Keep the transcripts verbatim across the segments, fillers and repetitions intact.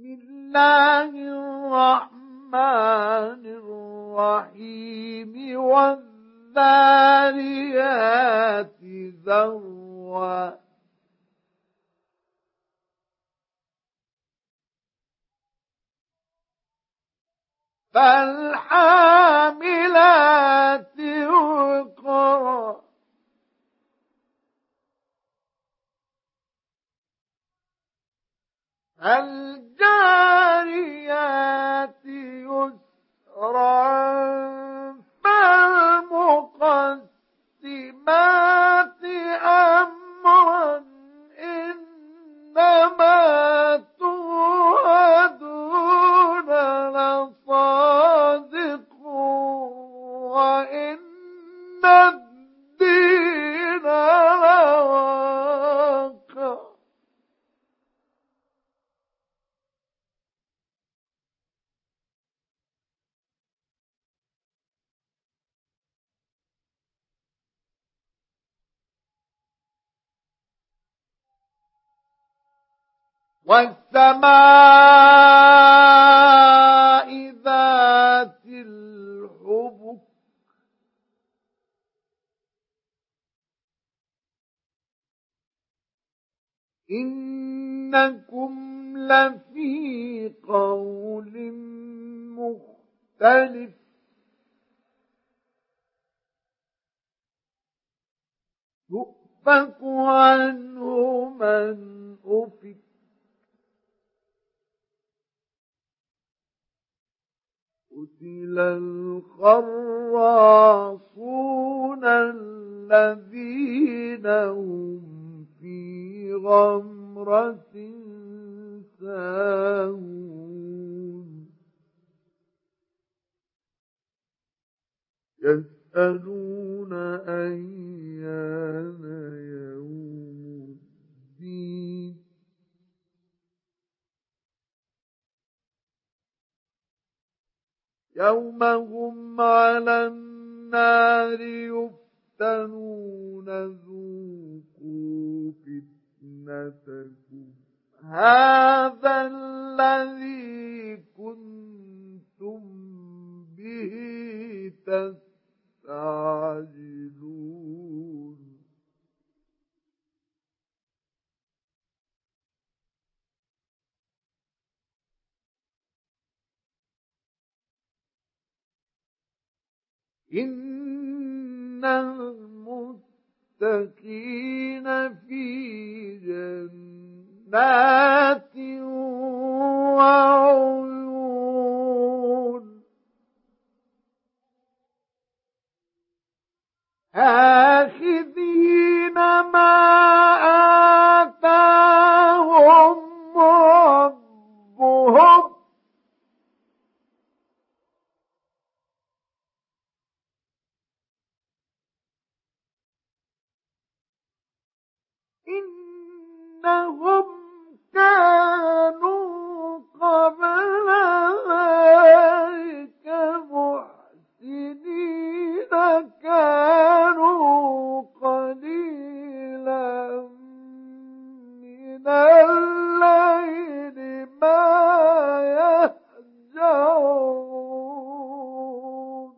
الله الرحمن الرحيم والذاريات ذروا فالحاملات وقرا الجاريات يسرا فالمقسمات أمرا إنما توعدون لصادق وإن الدين لواقع والسماء ذات الحبك إنكم لفي قول مختلف يؤفك عنه من أفك قتل الخراصون الذين هم في غمرة ساهون يسألون أيان يوم الدين يوم هم على النار يفتنون ذوقوا فتنتكم هذا الذي كنتم به تستعجلون إن المتقين في جنات وعيون آخذين ما آتاهم ربهم إنهم كانوا قبل ذلك محسنين كانوا قليلا من الليل ما يهجعون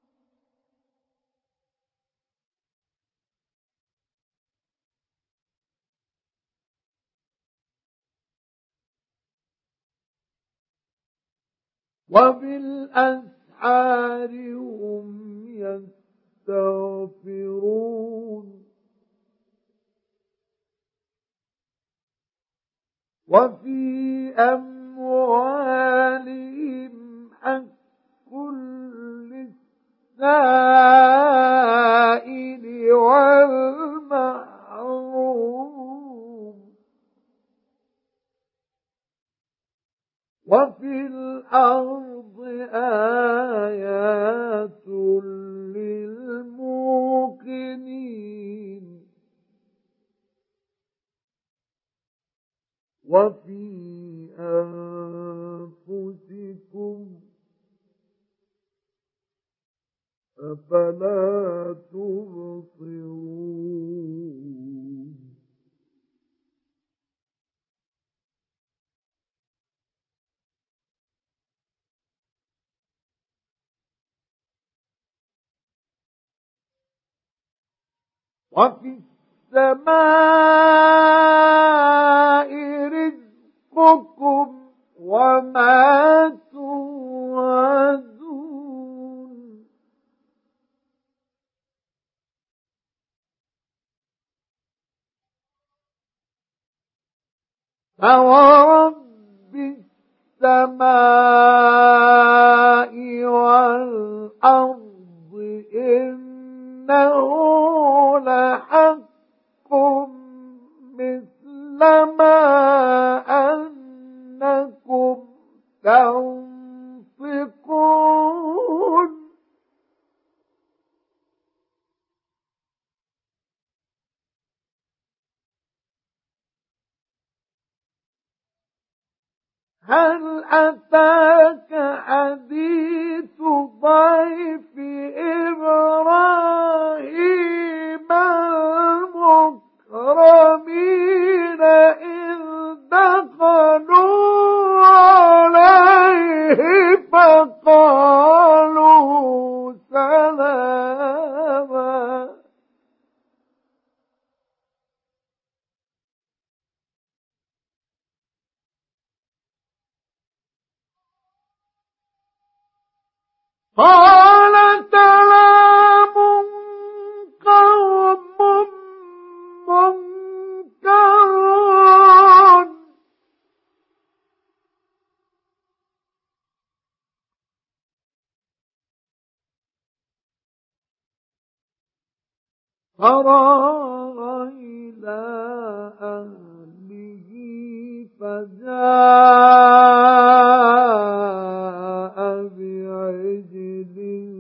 وبالأسحار هم يستغفرون وفي أموالهم حق للسائل والمحروم وفي الأرض آيات للموقنين وفي أنفسكم أفلا تبصرون وفي السماء رزقكم وما توعدون فورب السماء والأرض إنه لحق مثل ما أنكم تنطقون هل أتاك حديث ضيف إبراهيم المكرمين إذ دخلوا عليه فقالوا سلاما قال سلام قوم منكرون فراغ إلى أهله فجاء بعجل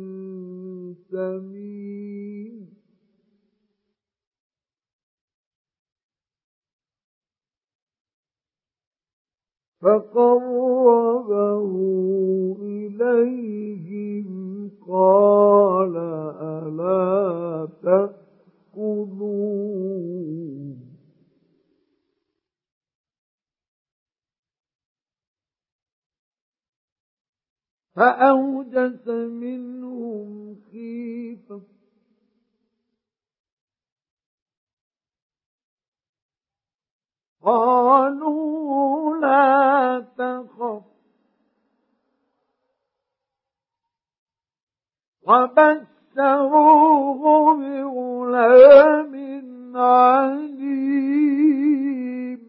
سمين فقربه إليهم قال ألا تأكلون فأوجس منهم خيفة قالوا لا تخف وبشروه بغلام عليم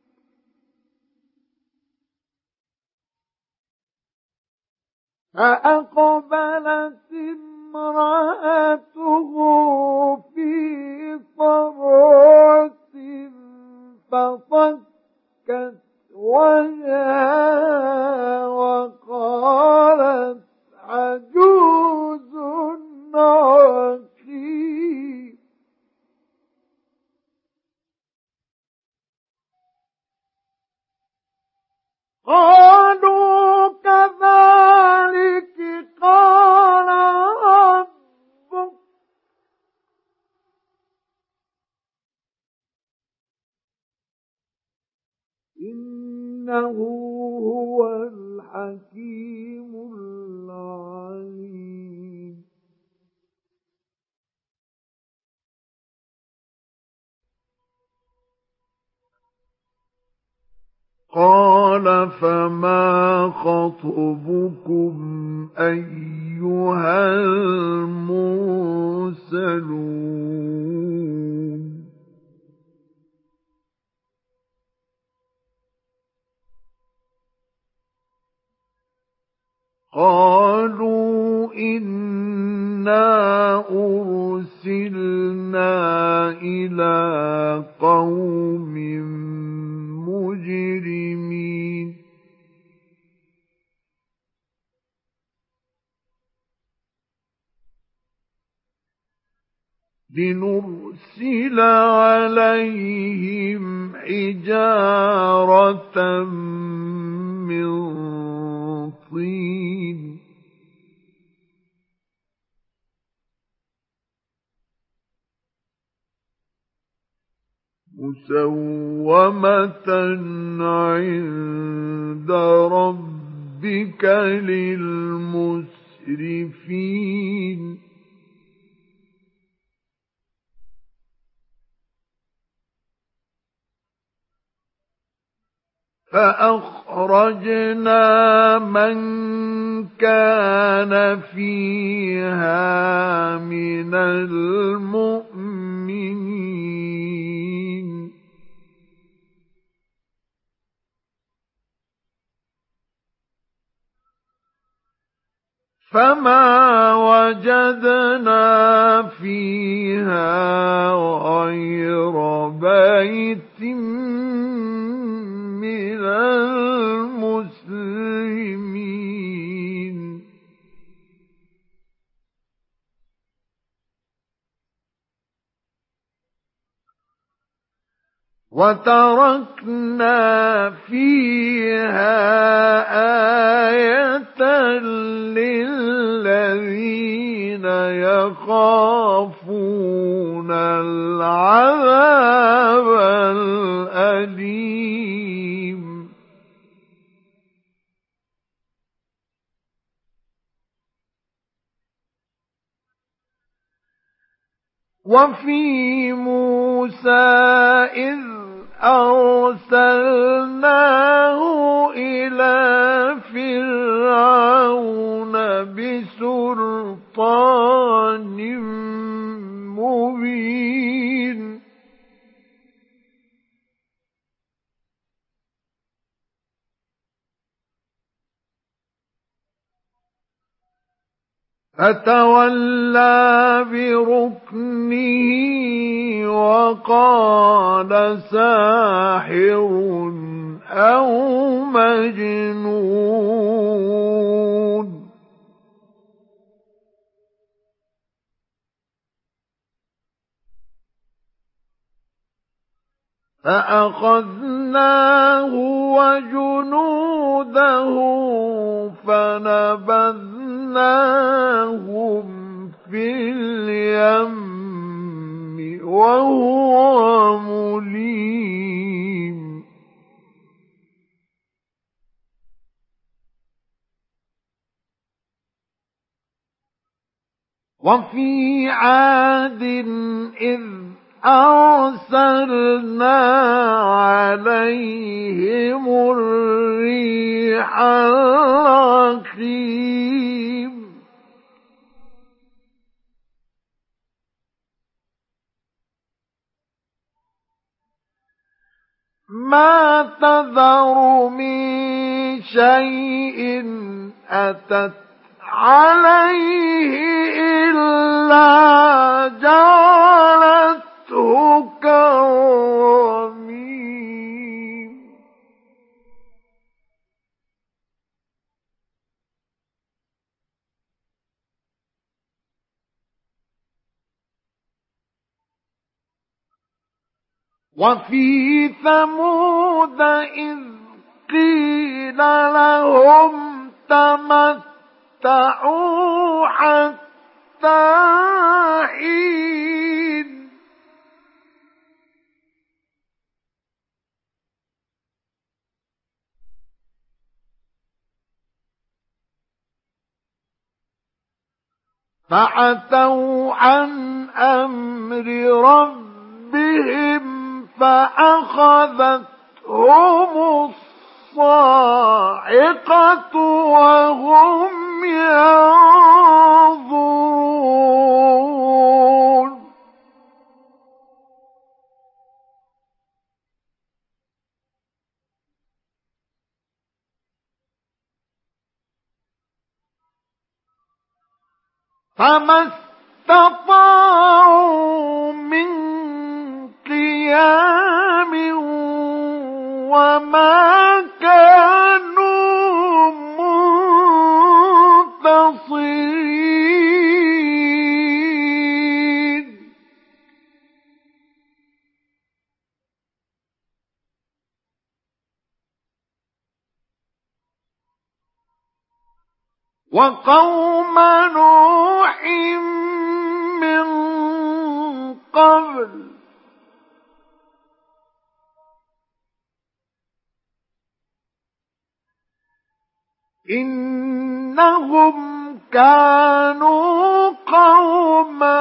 فأقبلت امرأته في صرعة فصكت وجهها وقالت عجوز عقيم قالوا كذلك قال ربك إنه هو الحكيم العليم قال فما خطبكم أيها المرسلون قالوا إنا أرسلنا إلى قوم مجرمين لنرسل عليهم حجارة من طين مسومة عند ربك للمسرفين فأخرجنا من كان فيها من المؤمنين فما وجدنا فيها غير بيت من المسلمين وتركنا فيها آية للذين يخافون العذاب الأليم وفي موسى إذ أرسلناه إلى فرعون بسلطان مبين فتولى بركنه وقال ساحر أو مجنون فأخذناه وجنوده فنبذناهم في اليم وهو مليم وفي عاد إذ أرسلنا عليهم الريح الرقيم ما تذر من شيء أتت عليه إلا جعلته كالرميم وفي ثمود إذ قيل لهم تمتعوا حتى حين فعتوا عن أمر ربهم فأخذتهم الصاعقة وهم ينظرون فما استطاعوا من قيام وما كانوا منتصرين وقوم نوح من قبل إنهم كانوا قوما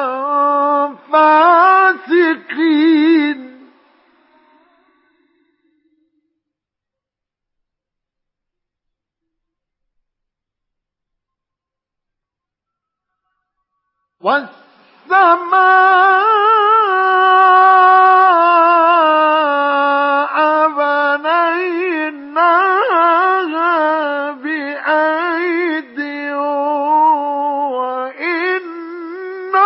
فاسقين والسماء بنيناها بأيد وإنا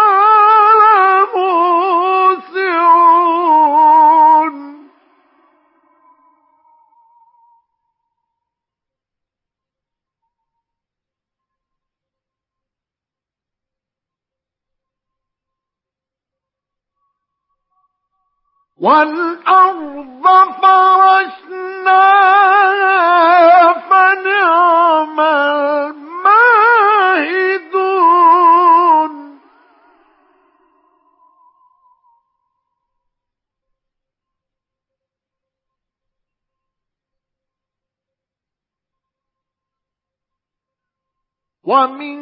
لموسعون والأرض فرشناها فنعم الماهدون ومن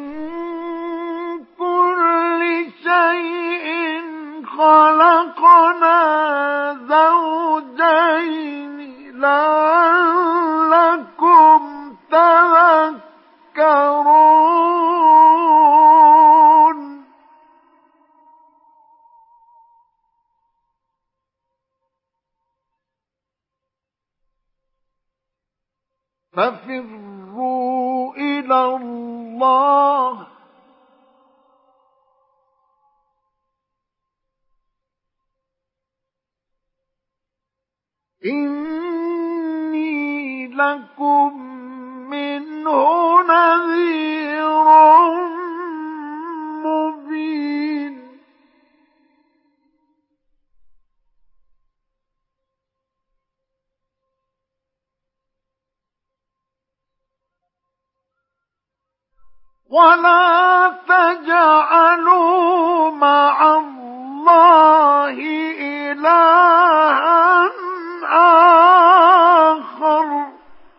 كل شيء خلقنا زوجين لعلكم تذكرون ففروا إلى الله إني لكم منه نذير مبين ولا تجعلوا مع الله إلها آخر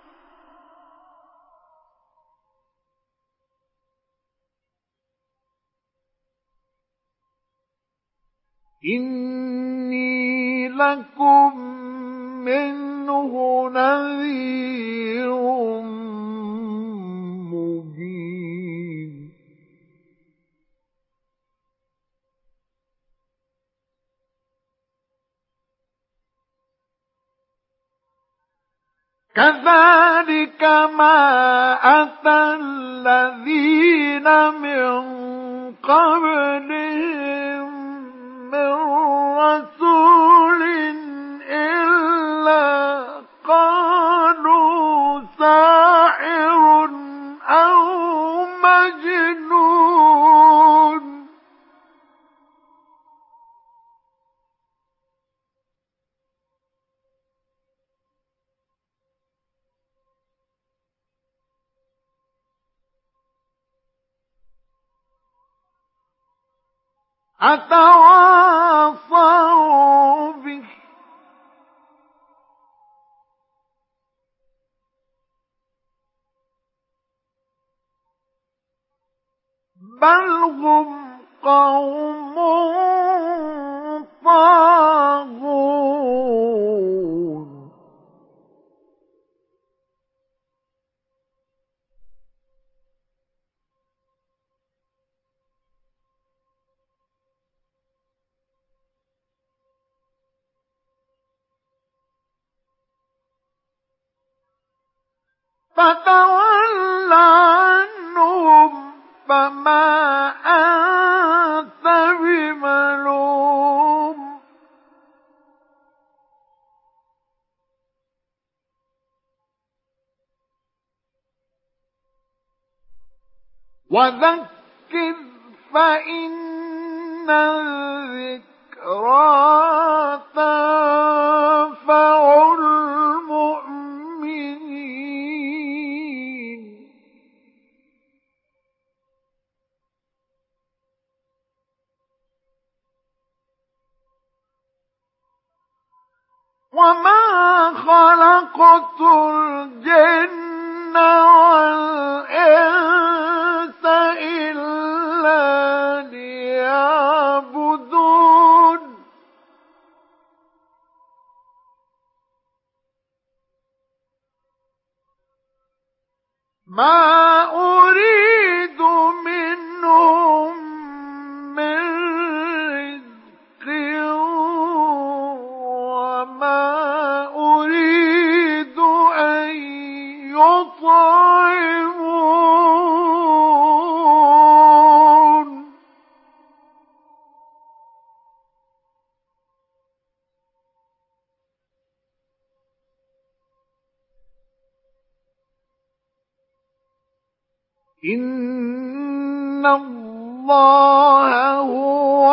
إني لكم منه نذير مبين كذلك ما أتى الذين من قبلهم من رسول إلا قالوا ساحر أو مجنون أتواصوا به بل هم قوم طاغون فتول عنهم فما أنت بملوم وذكر فإن الذكرى تنفع المؤمنين وما خلقت الجن والإنس إلا ليعبدون ما أريد منهم إن الله هو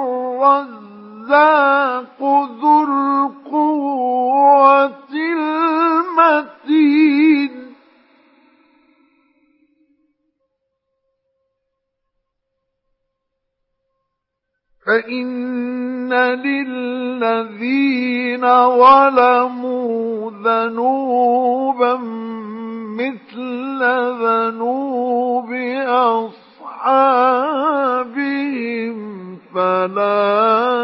الرزاق ذو القوة المتين فإن للذين ظلموا ذنوبا مثل ذنوب أصحابهم فلا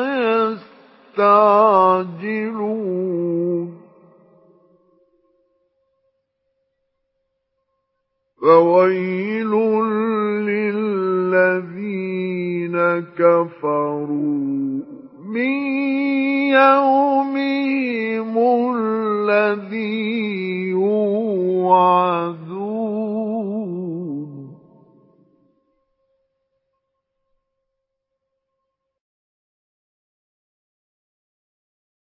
يستعجلون فويل للذين كفروا من يومهم الذي